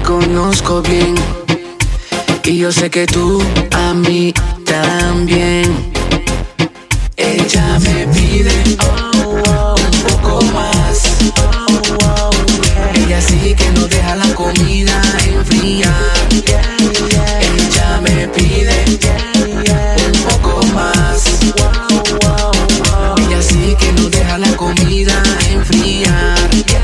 conozco bien y yo sé que tú a mí también. Ella me pide un poco más. Ella sí que no deja la comida enfriar. Ella me pide un poco más. Ella sí que no deja la comida enfriar.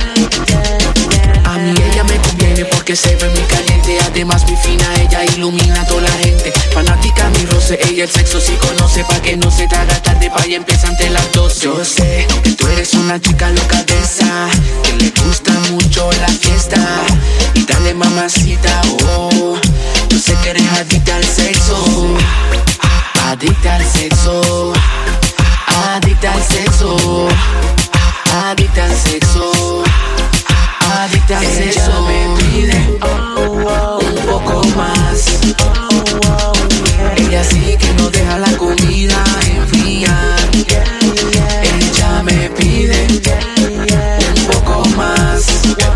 A mí ella me conviene porque se ve muy caliente. Además muy fina, ella ilumina a toda la gente. Fanática mi roce, ella el sexo sí conoce. Pa' que no se te haga tarde, pa' y empieza ante las 12. Yo sé que tú eres una chica loca de esa, que le gusta mucho la fiesta. Y dale mamacita, oh, yo sé que eres adicta al sexo. Adicta al sexo. Adicta al sexo. Adicta al sexo. Adicta al sexo. Ella me pide un poco más. Ella sí que no deja la comida enfriar. Ella me pide un poco más.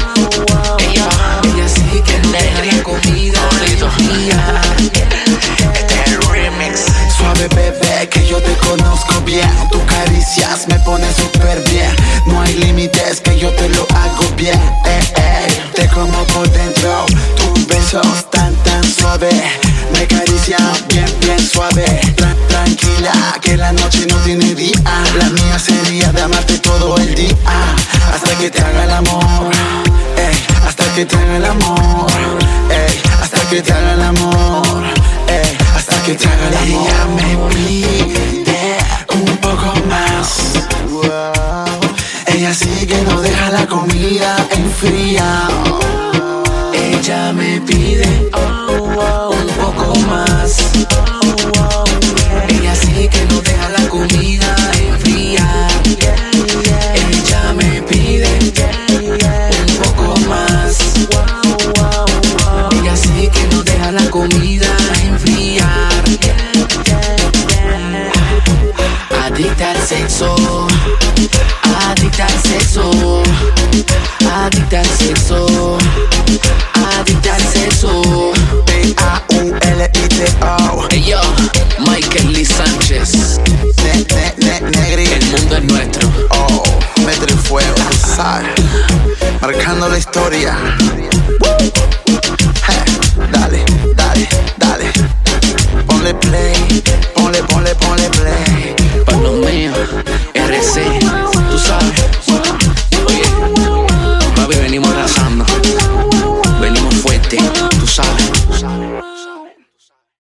Ella sí que no deja la comida enfriar. Este es el remix. Suave bebé, que yo te conozco bien. Tus caricias me ponen súper bien. No hay límites, que yo te lo hago bien. Te como por dentro. Tus besos tan suave me acarician bien suave. Tranquila, que la noche no tiene día. La mía sería de amarte todo el día. Hasta que te haga el amor. Hasta que te haga el amor. Hasta que te haga el amor. Hasta que te haga el amor.